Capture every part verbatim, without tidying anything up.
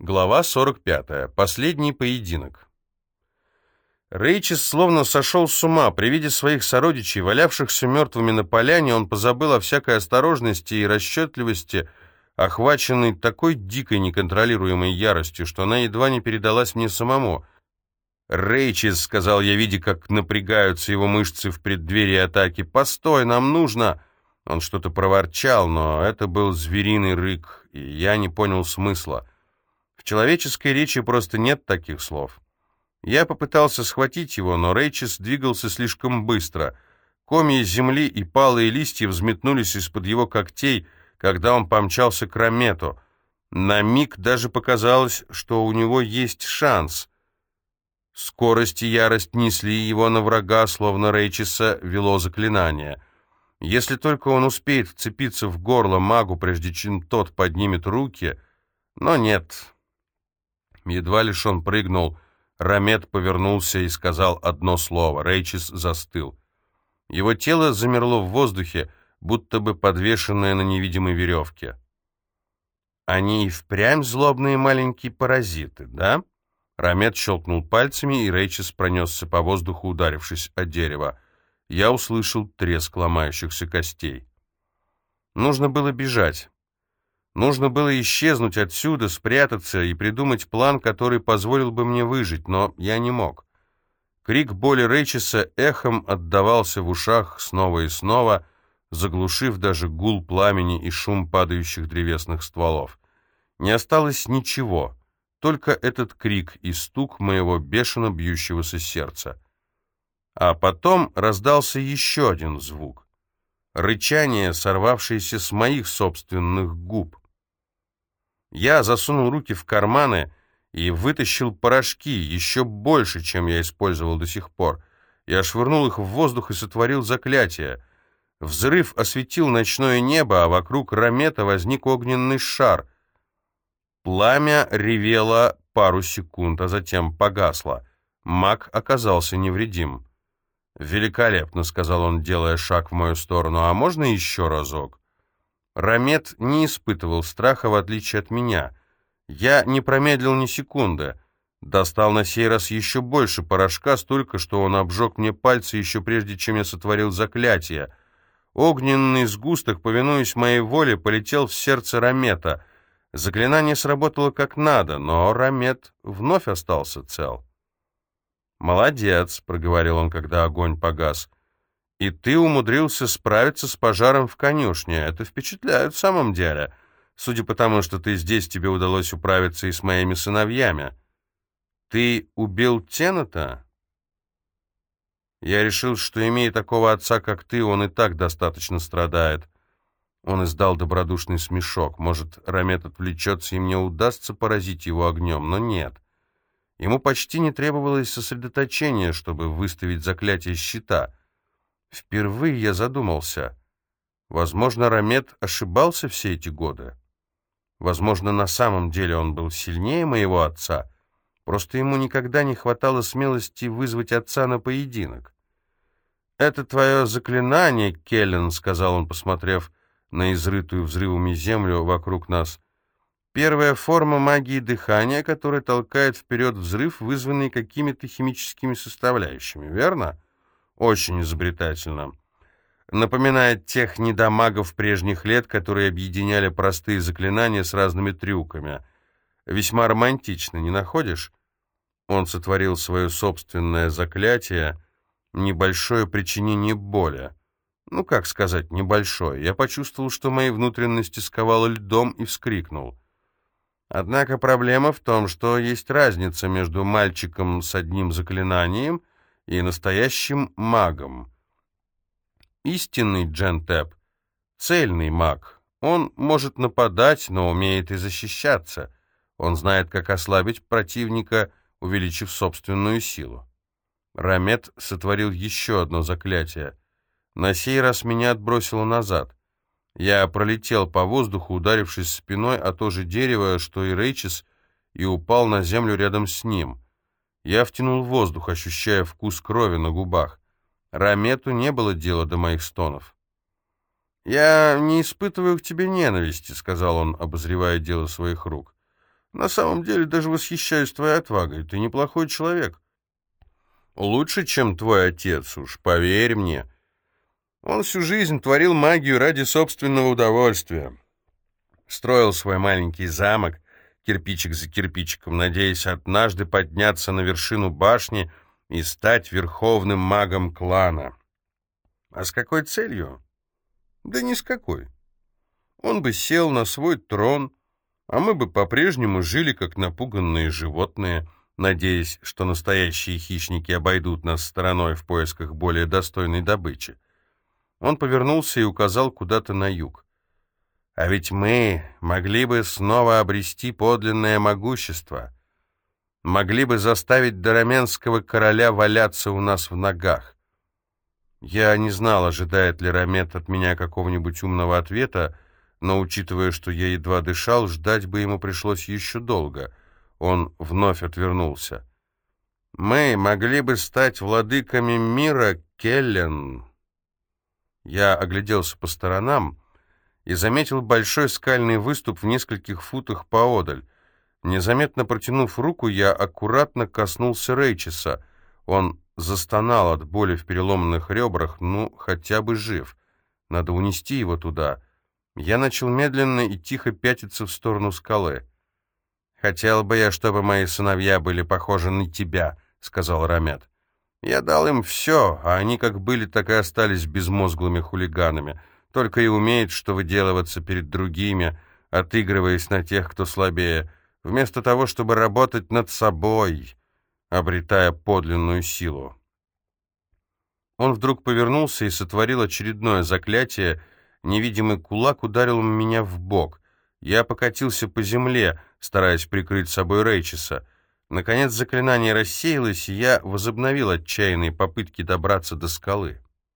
Глава сорок пятая. Последний поединок. Рейчис словно сошел с ума. При виде своих сородичей, валявшихся мертвыми на поляне, он позабыл о всякой осторожности и расчетливости, охваченный такой дикой неконтролируемой яростью, что она едва не передалась мне самому. «Рейчис», — сказал я, видя, как напрягаются его мышцы в преддверии атаки, — «постой, нам нужно...» Он что-то проворчал, но это был звериный рык, и я не понял смысла. В человеческой речи просто нет таких слов. Я попытался схватить его, но Рейчис двигался слишком быстро. Комья земли и палые листья взметнулись из-под его когтей, когда он помчался к Рамету. На миг даже показалось, что у него есть шанс. Скорость и ярость несли его на врага, словно Рейчиса вело заклинание. Если только он успеет вцепиться в горло магу, прежде чем тот поднимет руки... Но нет... Едва лишь он прыгнул, Рамет повернулся и сказал одно слово. Рейчис застыл. Его тело замерло в воздухе, будто бы подвешенное на невидимой веревке. «Они и впрямь злобные маленькие паразиты, да?» Рамет щелкнул пальцами, и Рейчис пронесся по воздуху, ударившись о дерево. Я услышал треск ломающихся костей. Нужно было бежать. Нужно было исчезнуть отсюда, спрятаться и придумать план, который позволил бы мне выжить, но я не мог. Крик боли Рейчиса эхом отдавался в ушах снова и снова, заглушив даже гул пламени и шум падающих древесных стволов. Не осталось ничего, только этот крик и стук моего бешено бьющегося сердца. А потом раздался еще один звук. Рычание, сорвавшееся с моих собственных губ. Я засунул руки в карманы и вытащил порошки, еще больше, чем я использовал до сих пор. Я швырнул их в воздух и сотворил заклятие. Взрыв осветил ночное небо, а вокруг Рамета возник огненный шар. Пламя ревело пару секунд, а затем погасло. Маг оказался невредим. «Великолепно», — сказал он, делая шаг в мою сторону, — «а можно еще разок?» Рамет не испытывал страха, в отличие от меня. Я не промедлил ни секунды. Достал на сей раз еще больше порошка, столько, что он обжег мне пальцы еще прежде, чем я сотворил заклятие. Огненный сгусток, повинуясь моей воле, полетел в сердце Рамета. Заклинание сработало как надо, но Рамет вновь остался цел. «Молодец», — проговорил он, когда огонь погас. «И ты умудрился справиться с пожаром в конюшне. Это впечатляет в самом деле. Судя по тому, что ты здесь, тебе удалось управиться и с моими сыновьями. Ты убил Теннета?» «Я решил, что, имея такого отца, как ты, он и так достаточно страдает». Он издал добродушный смешок. Может, Рамет отвлечется, и мне удастся поразить его огнем, но нет. Ему почти не требовалось сосредоточения, чтобы выставить заклятие щита. Впервые я задумался. Возможно, Рамет ошибался все эти годы. Возможно, на самом деле он был сильнее моего отца. Просто ему никогда не хватало смелости вызвать отца на поединок. «Это твое заклинание, Келлен», — сказал он, посмотрев на изрытую взрывами землю вокруг нас. «Первая форма магии дыхания, которая толкает вперед взрыв, вызванный какими-то химическими составляющими, верно?» Очень изобретательно. Напоминает тех недомагов прежних лет, которые объединяли простые заклинания с разными трюками. Весьма романтично, не находишь? Он сотворил свое собственное заклятие, небольшое причинение боли. Ну, как сказать, небольшое. Я почувствовал, что мои внутренности сковало льдом, и вскрикнул. Однако проблема в том, что есть разница между мальчиком с одним заклинанием и настоящим магом. Истинный Джентеп — цельный маг. Он может нападать, но умеет и защищаться. Он знает, как ослабить противника, увеличив собственную силу. Рамет сотворил еще одно заклятие. На сей раз меня отбросило назад. Я пролетел по воздуху, ударившись спиной о то же дерево, что и Рейчис, и упал на землю рядом с ним. Я втянул воздух, ощущая вкус крови на губах. Рамету не было дела до моих стонов. «Я не испытываю к тебе ненависти», — сказал он, обозревая дело своих рук. На самом деле даже восхищаюсь твоей отвагой. Ты неплохой человек. Лучше, чем твой отец, уж поверь мне. Он всю жизнь творил магию ради собственного удовольствия. Строил свой маленький замок, кирпичик за кирпичиком, надеясь однажды подняться на вершину башни и стать верховным магом клана. А с какой целью? Да ни с какой. Он бы сел на свой трон, а мы бы по-прежнему жили, как напуганные животные, надеясь, что настоящие хищники обойдут нас стороной в поисках более достойной добычи. Он повернулся и указал куда-то на юг. А ведь мы могли бы снова обрести подлинное могущество, могли бы заставить Дараменского короля валяться у нас в ногах. Я не знал, ожидает ли Рамет от меня какого-нибудь умного ответа, но, учитывая, что я едва дышал, ждать бы ему пришлось еще долго. Он вновь отвернулся. «Мы могли бы стать владыками мира, Келлен». Я огляделся по сторонам и заметил большой скальный выступ в нескольких футах поодаль. Незаметно протянув руку, я аккуратно коснулся Рейчеса. Он застонал от боли в переломанных ребрах, ну, хотя бы жив. Надо унести его туда. Я начал медленно и тихо пятиться в сторону скалы. «Хотел бы я, чтобы мои сыновья были похожи на тебя», — сказал Рамет. «Я дал им все, а они как были, так и остались безмозглыми хулиганами, только и умеют, что выделываться перед другими, отыгрываясь на тех, кто слабее, вместо того, чтобы работать над собой, обретая подлинную силу». Он вдруг повернулся и сотворил очередное заклятие. Невидимый кулак ударил меня в бок. Я покатился по земле, стараясь прикрыть собой Рейчеса. Наконец заклинание рассеялось, и я возобновил отчаянные попытки добраться до скалы.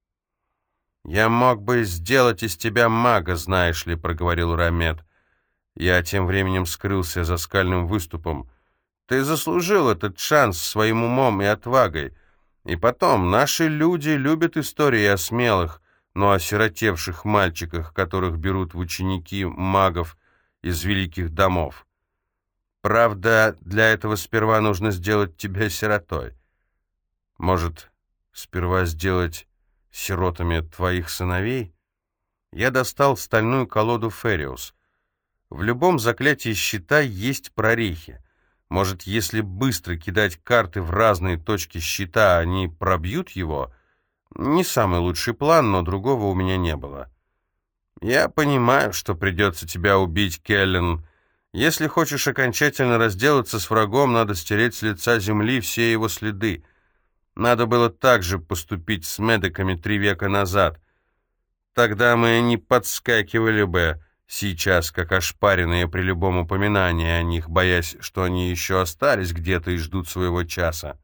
«Я мог бы сделать из тебя мага, знаешь ли», — проговорил Рамет. Я тем временем скрылся за скальным выступом. «Ты заслужил этот шанс своим умом и отвагой. И потом, наши люди любят истории о смелых, но осиротевших мальчиках, которых берут в ученики магов из великих домов. Правда, для этого сперва нужно сделать тебя сиротой. Может, сперва сделать сиротами твоих сыновей?» Я достал стальную колоду Фериус. В любом заклятии щита есть прорехи. Может, если быстро кидать карты в разные точки щита, они пробьют его? Не самый лучший план, но другого у меня не было. «Я понимаю, что придется тебя убить, Келлен. Если хочешь окончательно разделаться с врагом, надо стереть с лица земли все его следы. Надо было так же поступить с медиками три века назад. Тогда мы не подскакивали бы сейчас, как ошпаренные при любом упоминании о них, боясь, что они еще остались где-то и ждут своего часа».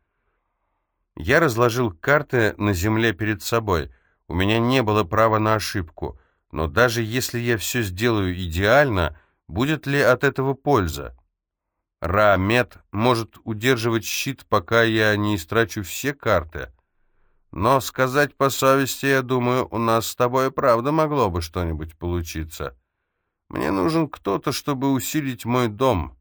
Я разложил карты на земле перед собой. У меня не было права на ошибку. Но даже если я все сделаю идеально, будет ли от этого польза? Ра-Мет может удерживать щит, пока я не истрачу все карты. Но, сказать по совести, я думаю, у нас с тобой правда могло бы что-нибудь получиться. Мне нужен кто-то, чтобы усилить мой дом.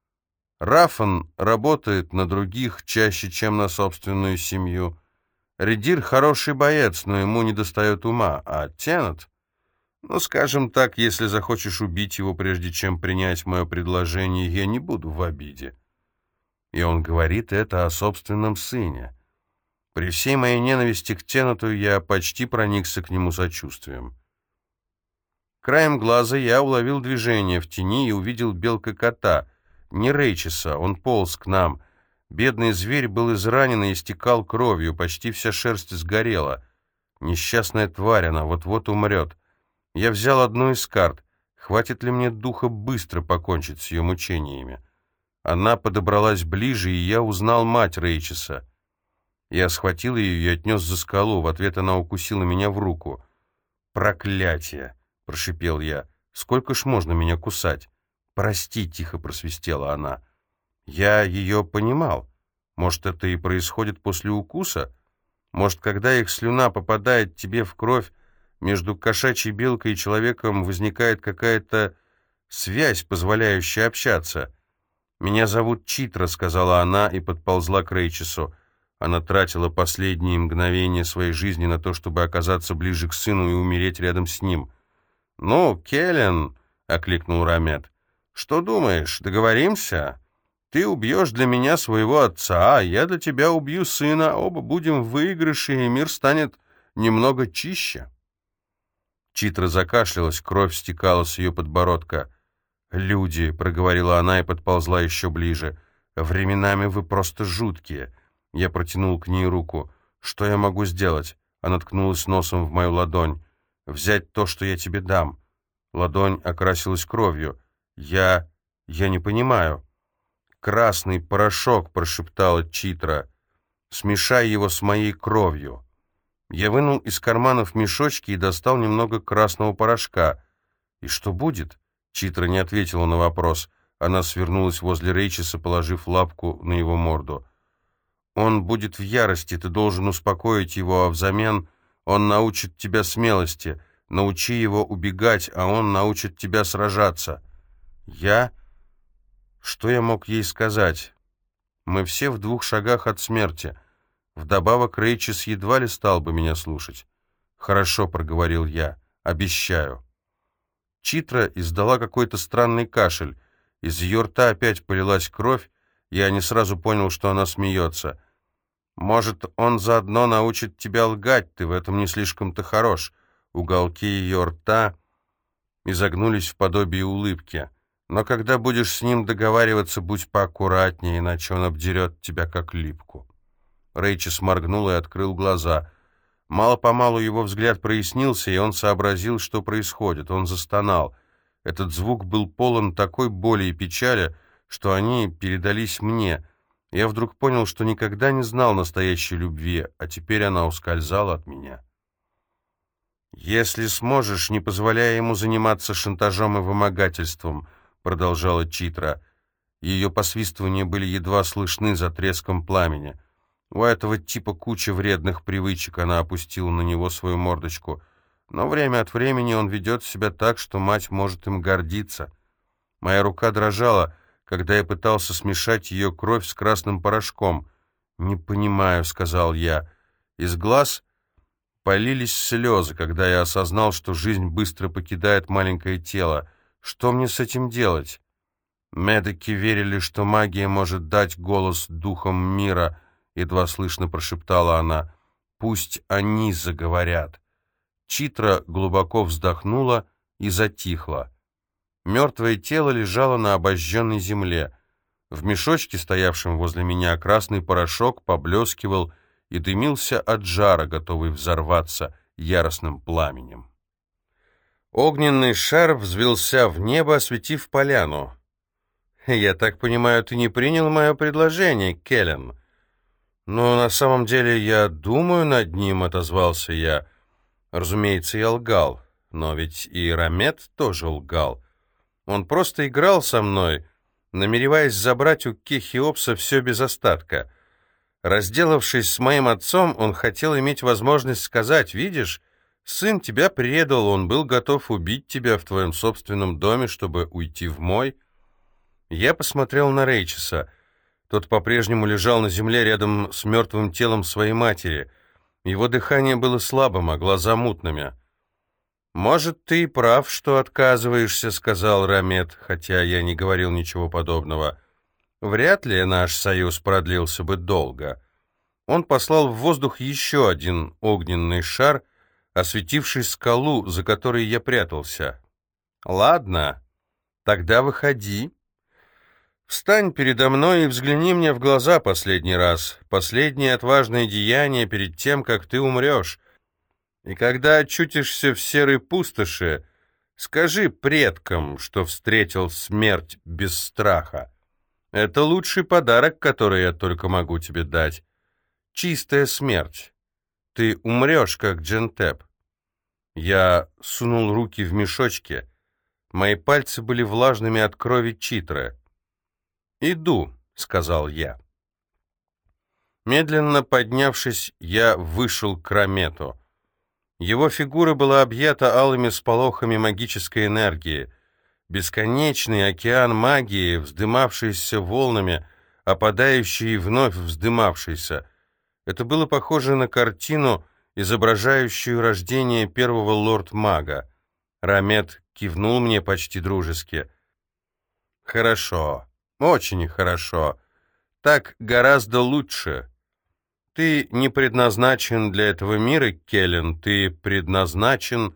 Рафан работает на других чаще, чем на собственную семью. Редир хороший боец, но ему недостает ума, а Теннет... Ну, скажем так, если захочешь убить его, прежде чем принять мое предложение, я не буду в обиде. И он говорит это о собственном сыне. При всей моей ненависти к Теннету я почти проникся к нему сочувствием. Краем глаза я уловил движение в тени и увидел белка-кота. Не Рейчеса, он полз к нам. Бедный зверь был изранен и истекал кровью, почти вся шерсть сгорела. Несчастная тварь, она вот-вот умрет. Я взял одну из карт. Хватит ли мне духа быстро покончить с ее мучениями? Она подобралась ближе, и я узнал мать Рейчеса. Я схватил ее и отнес за скалу. В ответ она укусила меня в руку. «Проклятие!» — прошипел я. «Сколько ж можно меня кусать?» «Прости», — тихо просвистела она. Я ее понимал. Может, это и происходит после укуса? Может, когда их слюна попадает тебе в кровь, между кошачьей белкой и человеком возникает какая-то связь, позволяющая общаться. «Меня зовут Читра», — сказала она и подползла к Рейчесу. Она тратила последние мгновения своей жизни на то, чтобы оказаться ближе к сыну и умереть рядом с ним. «Ну, Келлен», — окликнул Рамет, — «что думаешь, договоримся? Ты убьешь для меня своего отца, а я для тебя убью сына, оба будем в выигрыше, и мир станет немного чище». Читра закашлялась, кровь стекала с ее подбородка. «Люди», — проговорила она и подползла еще ближе, — «временами вы просто жуткие». Я протянул к ней руку. «Что я могу сделать?» Она ткнулась носом в мою ладонь. «Взять то, что я тебе дам». Ладонь окрасилась кровью. «Я... я не понимаю». «Красный порошок», — прошептала Читра. «Смешай его с моей кровью». Я вынул из карманов мешочки и достал немного красного порошка. «И что будет?» Читра не ответила на вопрос. Она свернулась возле Рейчеса, положив лапку на его морду. «Он будет в ярости, ты должен успокоить его, а взамен он научит тебя смелости. Научи его убегать, а он научит тебя сражаться». «Я?» Что я мог ей сказать? Мы все в двух шагах от смерти. Вдобавок Рейчес едва ли стал бы меня слушать. «Хорошо», — проговорил я, — «обещаю». Читра издала какой-то странный кашель. Из ее рта опять полилась кровь. Я не сразу понял, что она смеется. «Может, он заодно научит тебя лгать, ты в этом не слишком-то хорош». Уголки ее рта изогнулись в подобие улыбки. «Но когда будешь с ним договариваться, будь поаккуратнее, иначе он обдерет тебя как липку». Рейчес моргнул и открыл глаза. Мало-помалу его взгляд прояснился, и он сообразил, что происходит. Он застонал. Этот звук был полон такой боли и печали, что они передались мне. Я вдруг понял, что никогда не знал настоящей любви, а теперь она ускользала от меня. «Если сможешь, не позволяя ему заниматься шантажом и вымогательством», — продолжала Читра. Ее посвистывания были едва слышны за треском пламени. «У этого типа куча вредных привычек», — она опустила на него свою мордочку. «Но время от времени он ведет себя так, что мать может им гордиться». Моя рука дрожала, когда я пытался смешать ее кровь с красным порошком. «Не понимаю», — сказал я. Из глаз полились слезы, когда я осознал, что жизнь быстро покидает маленькое тело. Что мне с этим делать? Медики верили, что магия может дать голос духам мира, — едва слышно прошептала она. «Пусть они заговорят». Читра глубоко вздохнула и затихла. Мертвое тело лежало на обожженной земле. В мешочке, стоявшем возле меня, красный порошок поблескивал и дымился от жара, готовый взорваться яростным пламенем. Огненный шар взвился в небо, осветив поляну. «Я так понимаю, ты не принял мое предложение, Келлен?» «Ну, на самом деле, я думаю над ним», — отозвался я. Разумеется, я лгал, но ведь и Рамет тоже лгал. Он просто играл со мной, намереваясь забрать у Кехиопса все без остатка. Разделавшись с моим отцом, он хотел иметь возможность сказать: «Видишь, сын тебя предал, он был готов убить тебя в твоем собственном доме, чтобы уйти в мой». Я посмотрел на Рейчеса. Тот по-прежнему лежал на земле рядом с мертвым телом своей матери. Его дыхание было слабым, а глаза мутными. «Может, ты и прав, что отказываешься», — сказал Рамет, хотя я не говорил ничего подобного. «Вряд ли наш союз продлился бы долго». Он послал в воздух еще один огненный шар, осветивший скалу, за которой я прятался. «Ладно, тогда выходи. Встань передо мной и взгляни мне в глаза последний раз. Последнее отважное деяние перед тем, как ты умрешь. И когда очутишься в серой пустоши, скажи предкам, что встретил смерть без страха. Это лучший подарок, который я только могу тебе дать. Чистая смерть. Ты умрешь, как Джентеп». Я сунул руки в мешочки. Мои пальцы были влажными от крови Читры. «Иду», — сказал я. Медленно поднявшись, я вышел к Рамету. Его фигура была объята алыми сполохами магической энергии. Бесконечный океан магии, вздымавшийся волнами, опадающий и вновь вздымавшийся. Это было похоже на картину, изображающую рождение первого лорд-мага. Рамет кивнул мне почти дружески. «Хорошо, очень хорошо. Так гораздо лучше. Ты не предназначен для этого мира, Келлен, ты предназначен...»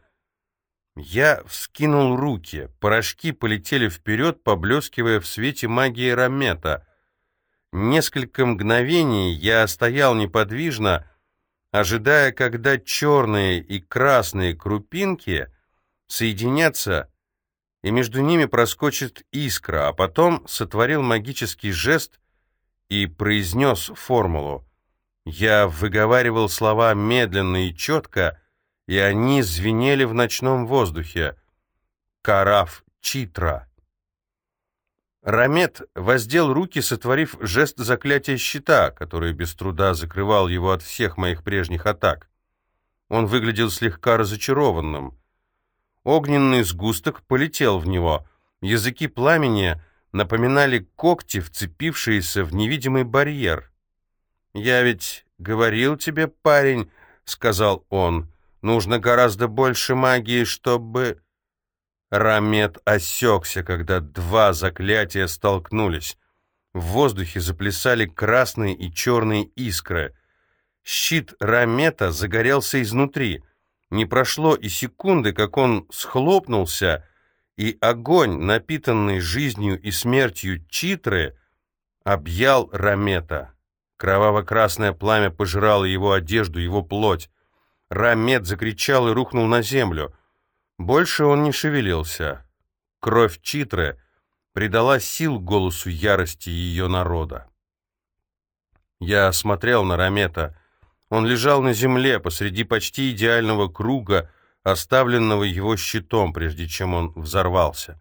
Я вскинул руки, порошки полетели вперед, поблескивая в свете магии Рамета. Несколько мгновений я стоял неподвижно, ожидая, когда черные и красные крупинки соединятся, и между ними проскочит искра, а потом сотворил магический жест и произнес формулу. Я выговаривал слова медленно и четко, и они звенели в ночном воздухе. «Караф Читра». Рамет воздел руки, сотворив жест заклятия щита, который без труда закрывал его от всех моих прежних атак. Он выглядел слегка разочарованным. Огненный сгусток полетел в него. Языки пламени напоминали когти, вцепившиеся в невидимый барьер. «Я ведь говорил тебе, парень», — сказал он, — «нужно гораздо больше магии, чтобы...» Рамет осекся, когда два заклятия столкнулись. В воздухе заплясали красные и черные искры. Щит Рамета загорелся изнутри. Не прошло и секунды, как он схлопнулся, и огонь, напитанный жизнью и смертью Читры, объял Рамета. Кроваво-красное пламя пожирало его одежду, его плоть. Рамет закричал и рухнул на землю. Больше он не шевелился. Кровь Читры придала сил голосу ярости ее народа. Я смотрел на Рамета. Он лежал на земле посреди почти идеального круга, оставленного его щитом, прежде чем он взорвался.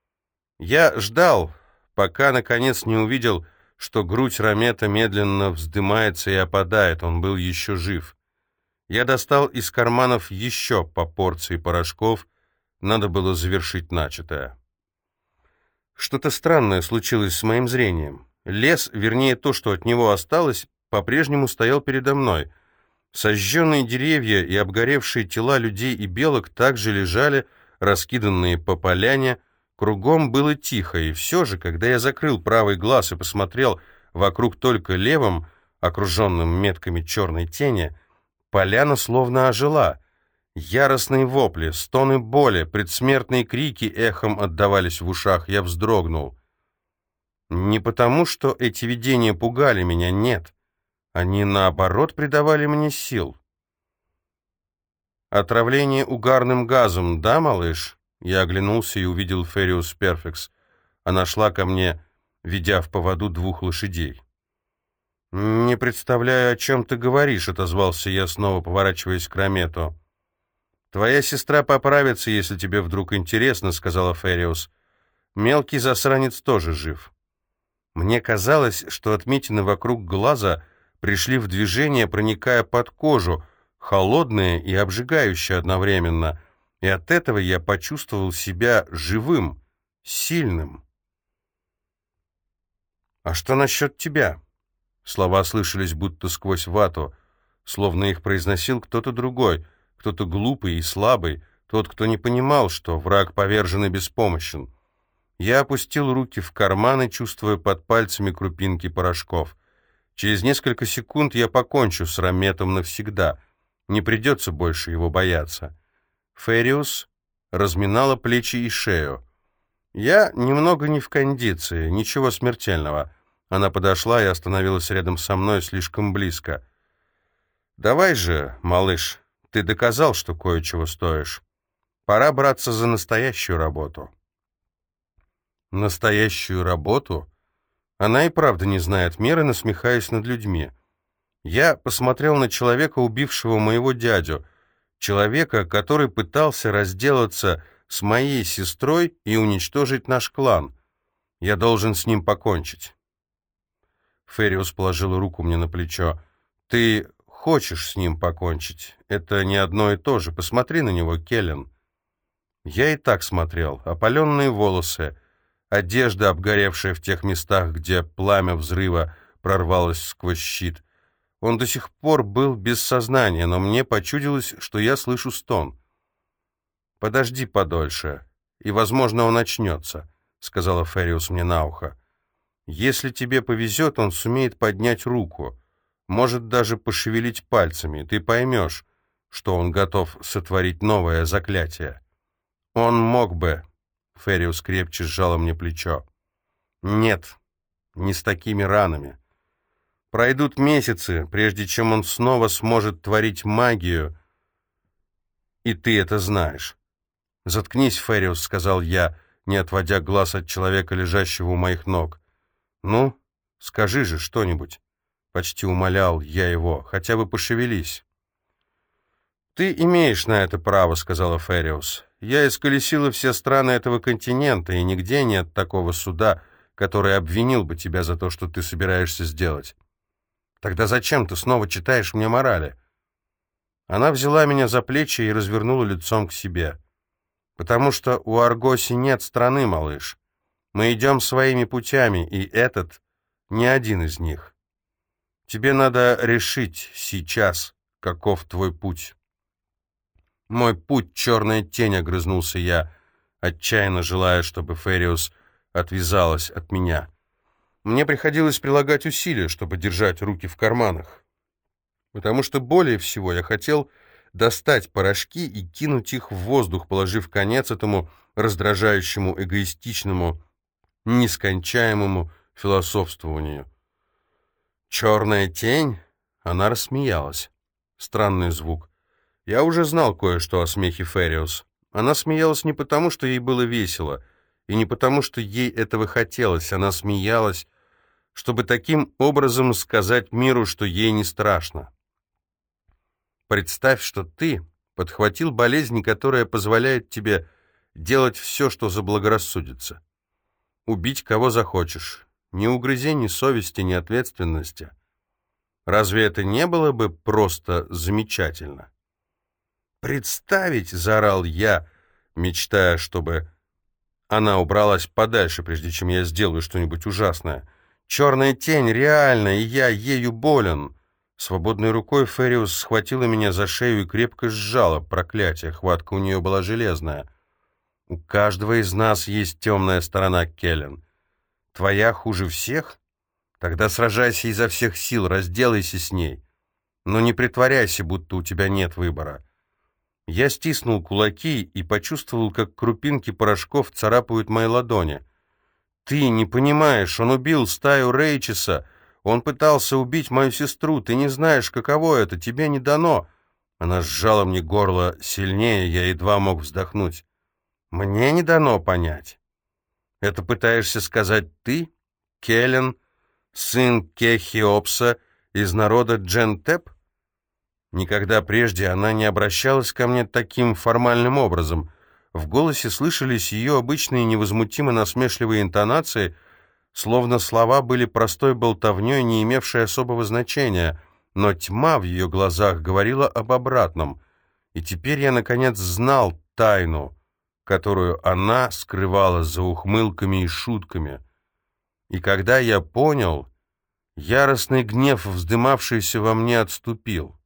Я ждал, пока, наконец, не увидел, что грудь Рамета медленно вздымается и опадает. Он был еще жив. Я достал из карманов еще по порции порошков. Надо было завершить начатое. Что-то странное случилось с моим зрением. Лес, вернее то, что от него осталось, по-прежнему стоял передо мной. Сожженные деревья и обгоревшие тела людей и белок также лежали, раскиданные по поляне. Кругом было тихо, и все же, когда я закрыл правый глаз и посмотрел вокруг только левым, окруженным метками черной тени, поляна словно ожила. Яростные вопли, стоны боли, предсмертные крики эхом отдавались в ушах. Я вздрогнул. Не потому, что эти видения пугали меня, нет. Они, наоборот, придавали мне сил. «Отравление угарным газом, да, малыш?» Я оглянулся и увидел Фериус Перфекс. Она шла ко мне, ведя в поводу двух лошадей. «Не представляю, о чем ты говоришь», — отозвался я, снова поворачиваясь к Рамету. «Твоя сестра поправится, если тебе вдруг интересно», — сказала Фериус. «Мелкий засранец тоже жив». Мне казалось, что отметины вокруг глаза пришли в движение, проникая под кожу, холодные и обжигающие одновременно, и от этого я почувствовал себя живым, сильным. «А что насчет тебя?» Слова слышались будто сквозь вату, словно их произносил кто-то другой, кто-то глупый и слабый, тот, кто не понимал, что враг повержен и беспомощен. Я опустил руки в карманы, чувствуя под пальцами крупинки порошков. Через несколько секунд я покончу с Раметом навсегда. Не придется больше его бояться. Фериус разминала плечи и шею. Я немного не в кондиции, ничего смертельного. Она подошла и остановилась рядом со мной слишком близко. «Давай же, малыш, ты доказал, что кое-чего стоишь. Пора браться за настоящую работу». «Настоящую работу?» Она и правда не знает меры, насмехаясь над людьми. Я посмотрел на человека, убившего моего дядю, человека, который пытался разделаться с моей сестрой и уничтожить наш клан. Я должен с ним покончить. Фериус положила руку мне на плечо. «Ты хочешь с ним покончить? Это не одно и то же. Посмотри на него, Келлен». Я и так смотрел. Опаленные волосы, одежда, обгоревшая в тех местах, где пламя взрыва прорвалось сквозь щит. Он до сих пор был без сознания, но мне почудилось, что я слышу стон. «Подожди подольше, и, возможно, он очнется», — сказала Фериус мне на ухо. «Если тебе повезет, он сумеет поднять руку, может даже пошевелить пальцами. Ты поймешь, что он готов сотворить новое заклятие». «Он мог бы», — Фериус крепче сжала мне плечо. «Нет, не с такими ранами. Пройдут месяцы, прежде чем он снова сможет творить магию, и ты это знаешь». «Заткнись, Фериус», — сказал я, не отводя глаз от человека, лежащего у моих ног. «Ну, скажи же что-нибудь», — почти умолял я его, — «хотя бы пошевелись». «Ты имеешь на это право», — сказала Фериус. «Я исколесила все страны этого континента, и нигде нет такого суда, который обвинил бы тебя за то, что ты собираешься сделать. Тогда зачем ты снова читаешь мне морали?» Она взяла меня за плечи и развернула лицом к себе. «Потому что у Аргоси нет страны, малыш. Мы идем своими путями, и этот не один из них. Тебе надо решить сейчас, каков твой путь». «Мой путь — черная тень», — огрызнулся я, отчаянно желая, чтобы Фериус отвязалась от меня. Мне приходилось прилагать усилия, чтобы держать руки в карманах, потому что более всего я хотел достать порошки и кинуть их в воздух, положив конец этому раздражающему, эгоистичному, нескончаемому философствованию. «Черная тень?» — она рассмеялась. Странный звук. Я уже знал кое-что о смехе Фериус. Она смеялась не потому, что ей было весело, и не потому, что ей этого хотелось. Она смеялась, чтобы таким образом сказать миру, что ей не страшно. Представь, что ты подхватил болезнь, которая позволяет тебе делать все, что заблагорассудится. Убить кого захочешь. Ни угрызений совести, ни ответственности. Разве это не было бы просто замечательно? «Представить!» — заорал я, мечтая, чтобы она убралась подальше, прежде чем я сделаю что-нибудь ужасное. «Черная тень реальна, и я ею болен!» Свободной рукой Фериус схватила меня за шею и крепко сжала. Проклятие, хватка у нее была железная. «У каждого из нас есть темная сторона, Келлен. Твоя хуже всех? Тогда сражайся изо всех сил, разделайся с ней. Но не притворяйся, будто у тебя нет выбора». Я стиснул кулаки и почувствовал, как крупинки порошков царапают мои ладони. «Ты не понимаешь, он убил стаю Рейчеса. Он пытался убить мою сестру. Ты не знаешь, каково это. Тебе не дано». Она сжала мне горло сильнее, я едва мог вздохнуть. «Мне не дано понять». «Это пытаешься сказать ты, Келлен, сын Кехиопса из народа Джентеп?» Никогда прежде она не обращалась ко мне таким формальным образом. В голосе слышались ее обычные невозмутимо насмешливые интонации, словно слова были простой болтовней, не имевшей особого значения, но тьма в ее глазах говорила об обратном. И теперь я, наконец, знал тайну, которую она скрывала за ухмылками и шутками. И когда я понял, яростный гнев, вздымавшийся во мне, отступил.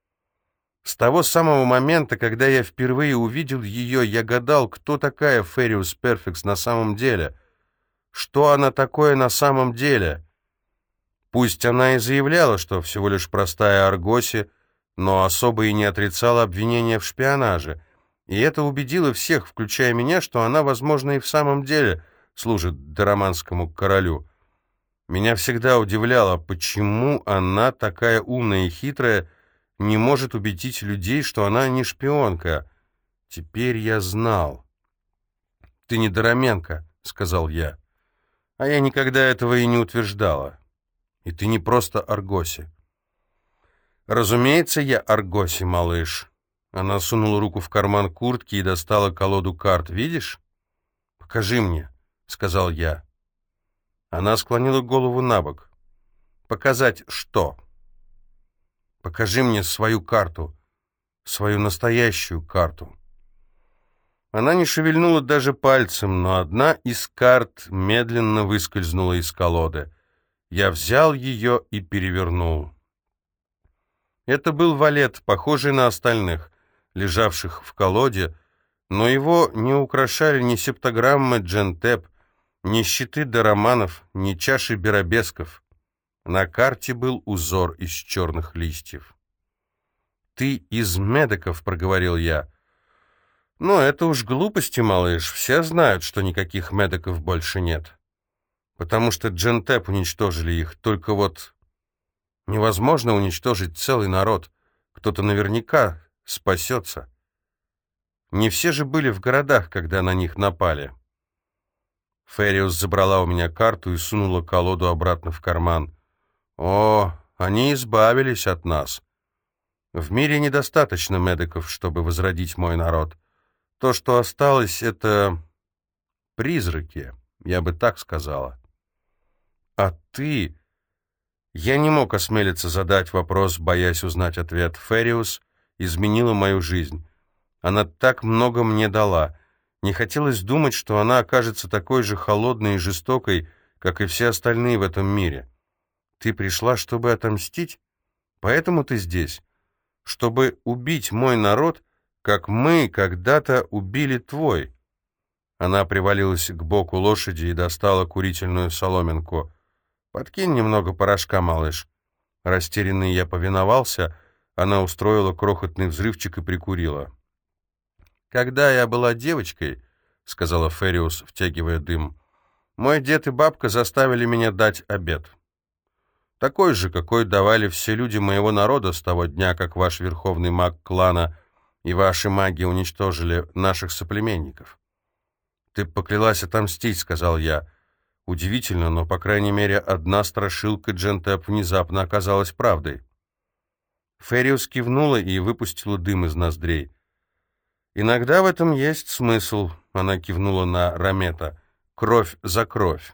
С того самого момента, когда я впервые увидел ее, я гадал, кто такая Фериус Перфекс на самом деле. Что она такое на самом деле? Пусть она и заявляла, что всего лишь простая Аргоси, но особо и не отрицала обвинения в шпионаже. И это убедило всех, включая меня, что она, возможно, и в самом деле служит дараманскому королю. Меня всегда удивляло, почему она, такая умная и хитрая, не может убедить людей, что она не шпионка. Теперь я знал. «Ты не Дараменко», — сказал я. «А я никогда этого и не утверждала. И ты не просто Аргоси». «Разумеется, я Аргоси, малыш». Она сунула руку в карман куртки и достала колоду карт. «Видишь?» «Покажи мне», — сказал я. Она склонила голову на бок. «Показать что?» «Покажи мне свою карту, свою настоящую карту». Она не шевельнула даже пальцем, но одна из карт медленно выскользнула из колоды. Я взял ее и перевернул. Это был валет, похожий на остальных, лежавших в колоде, но его не украшали ни септограммы Джентеп, ни щиты дараманов, ни чаши беробесков. На карте был узор из черных листьев. «Ты из медиков», — проговорил я. «Ну, это уж глупости, малыш. Все знают, что никаких медиков больше нет. Потому что Джентеп уничтожили их. Только вот невозможно уничтожить целый народ. Кто-то наверняка спасется. Не все же были в городах, когда на них напали». Фериус забрала у меня карту и сунула колоду обратно в карман. «О, они избавились от нас. В мире недостаточно медиков, чтобы возродить мой народ. То, что осталось, это призраки, я бы так сказала». «А ты...» Я не мог осмелиться задать вопрос, боясь узнать ответ. Фериус изменила мою жизнь. Она так много мне дала. Не хотелось думать, что она окажется такой же холодной и жестокой, как и все остальные в этом мире. Ты пришла, чтобы отомстить? Поэтому ты здесь? Чтобы убить мой народ, как мы когда-то убили твой?» Она привалилась к боку лошади и достала курительную соломинку. «Подкинь немного порошка, малыш». Растерянный я повиновался, она устроила крохотный взрывчик и прикурила. «Когда я была девочкой, — сказала Фериус, втягивая дым, — мой дед и бабка заставили меня дать обет. Такой же, какой давали все люди моего народа с того дня, как ваш верховный маг клана и ваши маги уничтожили наших соплеменников. Ты поклялась отомстить, — сказал я. Удивительно, но, по крайней мере, одна страшилка Джентеп внезапно оказалась правдой». Фериус кивнула и выпустила дым из ноздрей. «Иногда в этом есть смысл», — она кивнула на Рамета. «Кровь за кровь».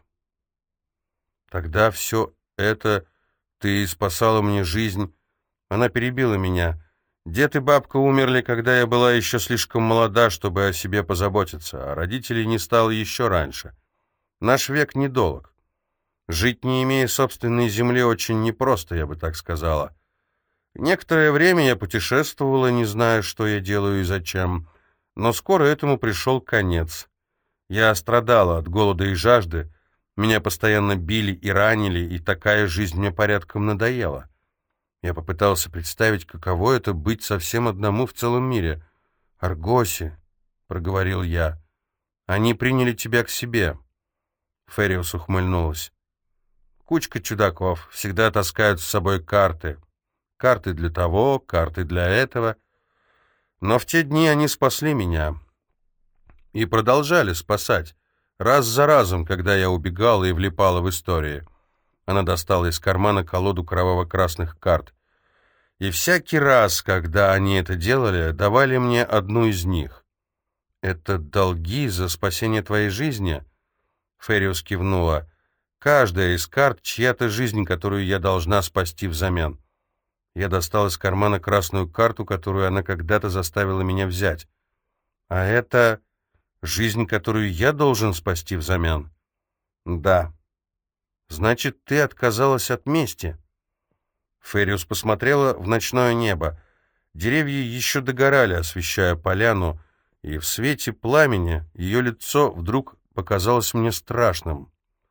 «Тогда все это... Ты спасала мне жизнь». Она перебила меня. «Дед и бабка умерли, когда я была еще слишком молода, чтобы о себе позаботиться, а родителей не стало еще раньше. Наш век недолг. Жить, не имея собственной земли, очень непросто, я бы так сказала. Некоторое время я путешествовала, не зная, что я делаю и зачем, но скоро этому пришел конец. Я страдала от голода и жажды, меня постоянно били и ранили, и такая жизнь мне порядком надоела. Я попытался представить, каково это быть совсем одному в целом мире. «Аргоси», — проговорил я, — «они приняли тебя к себе». Фериус ухмыльнулась. «Кучка чудаков всегда таскают с собой карты. Карты для того, карты для этого. Но в те дни они спасли меня. И продолжали спасать. Раз за разом, когда я убегала и влипала в истории». Она достала из кармана колоду кроваво-красных карт. «И всякий раз, когда они это делали, давали мне одну из них». «Это долги за спасение твоей жизни?» Фериус кивнула. «Каждая из карт — чья-то жизнь, которую я должна спасти взамен». Я достал из кармана красную карту, которую она когда-то заставила меня взять. «А это жизнь, которую я должен спасти взамен?» «Да». «Значит, ты отказалась от мести?» Фериус посмотрела в ночное небо. Деревья еще догорали, освещая поляну, и в свете пламени ее лицо вдруг показалось мне страшным.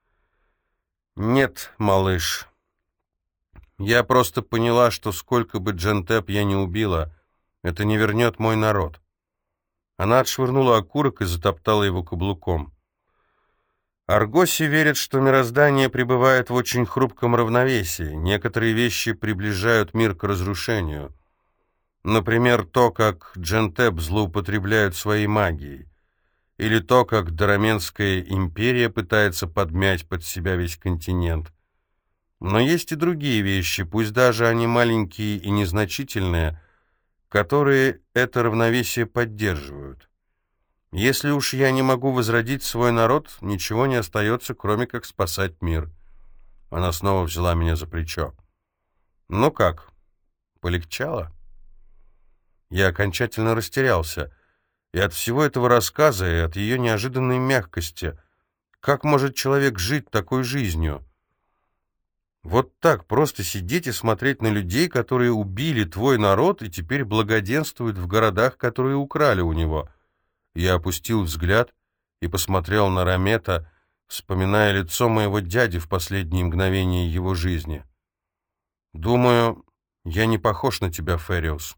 «Нет, малыш. Я просто поняла, что сколько бы Джентеп я не убила, это не вернет мой народ». Она отшвырнула окурок и затоптала его каблуком. «Аргоси верят, что мироздание пребывает в очень хрупком равновесии. Некоторые вещи приближают мир к разрушению. Например, то, как Джентеп злоупотребляют своей магией. Или то, как Дараменская империя пытается подмять под себя весь континент. Но есть и другие вещи, пусть даже они маленькие и незначительные, которые это равновесие поддерживают. Если уж я не могу возродить свой народ, ничего не остается, кроме как спасать мир». Она снова взяла меня за плечо. «Ну как, полегчало?» Я окончательно растерялся. И от всего этого рассказа, и от ее неожиданной мягкости. Как может человек жить такой жизнью? Вот так просто сидеть и смотреть на людей, которые убили твой народ и теперь благоденствуют в городах, которые украли у него. Я опустил взгляд и посмотрел на Ромета, вспоминая лицо моего дяди в последние мгновения его жизни. Думаю, я не похож на тебя, Фериус.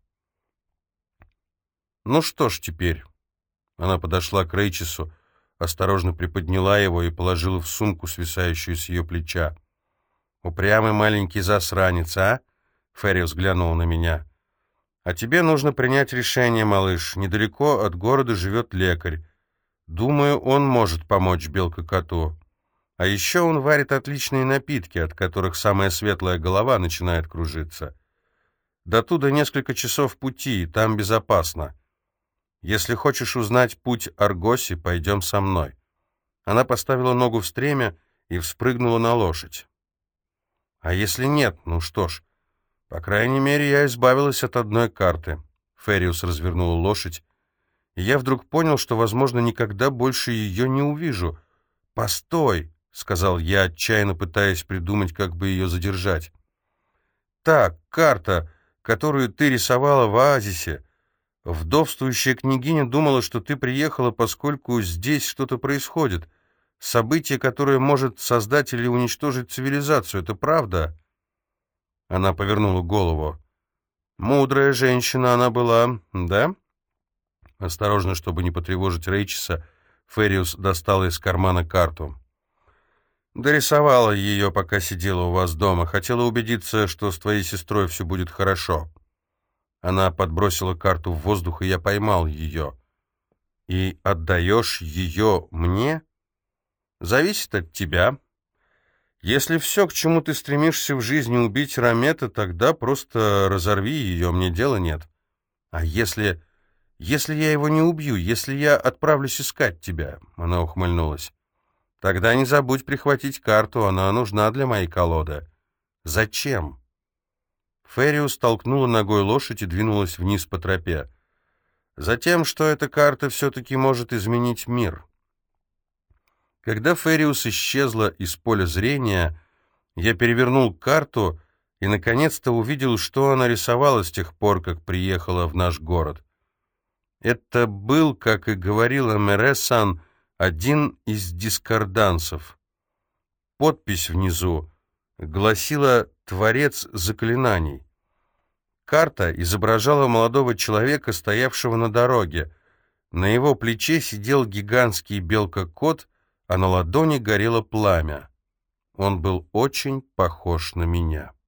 Ну что ж теперь? Она подошла к Рейчесу, осторожно приподняла его и положила в сумку, свисающую с ее плеча. «Упрямый маленький засранец, а?» Фериус глянул на меня. «А тебе нужно принять решение, малыш. Недалеко от города живет лекарь. Думаю, он может помочь Белка-коту. А еще он варит отличные напитки, от которых самая светлая голова начинает кружиться. До туда несколько часов пути, там безопасно. Если хочешь узнать путь Аргоси, пойдем со мной». Она поставила ногу в стремя и вспрыгнула на лошадь. «А если нет? Ну что ж, по крайней мере, я избавилась от одной карты». Фериус развернул лошадь, и я вдруг понял, что, возможно, никогда больше ее не увижу. «Постой!» — сказал я, отчаянно пытаясь придумать, как бы ее задержать. «Так, карта, которую ты рисовала в оазисе. Вдовствующая княгиня думала, что ты приехала, поскольку здесь что-то происходит. Событие, которое может создать или уничтожить цивилизацию. Это правда?» Она повернула голову. «Мудрая женщина она была, да?» Осторожно, чтобы не потревожить Рейчеса, Фериус достал из кармана карту. «Дорисовала ее, пока сидела у вас дома. Хотела убедиться, что с твоей сестрой все будет хорошо». Она подбросила карту в воздух, и я поймал ее. «И отдаешь ее мне?» «Зависит от тебя. Если все, к чему ты стремишься в жизни, убить Ромета, тогда просто разорви ее, мне дела нет. А если... если я его не убью, если я отправлюсь искать тебя?» Она ухмыльнулась. «Тогда не забудь прихватить карту, она нужна для моей колоды». «Зачем?» Фериус толкнула ногой лошадь и двинулась вниз по тропе. «Затем, что эта карта все-таки может изменить мир». Когда Фериус исчезла из поля зрения, я перевернул карту и наконец-то увидел, что она рисовала с тех пор, как приехала в наш город. Это был, как и говорила Мересан, один из дискордансов. Подпись внизу гласила «Творец заклинаний». Карта изображала молодого человека, стоявшего на дороге. На его плече сидел гигантский белка-кот, а на ладони горело пламя. Он был очень похож на меня.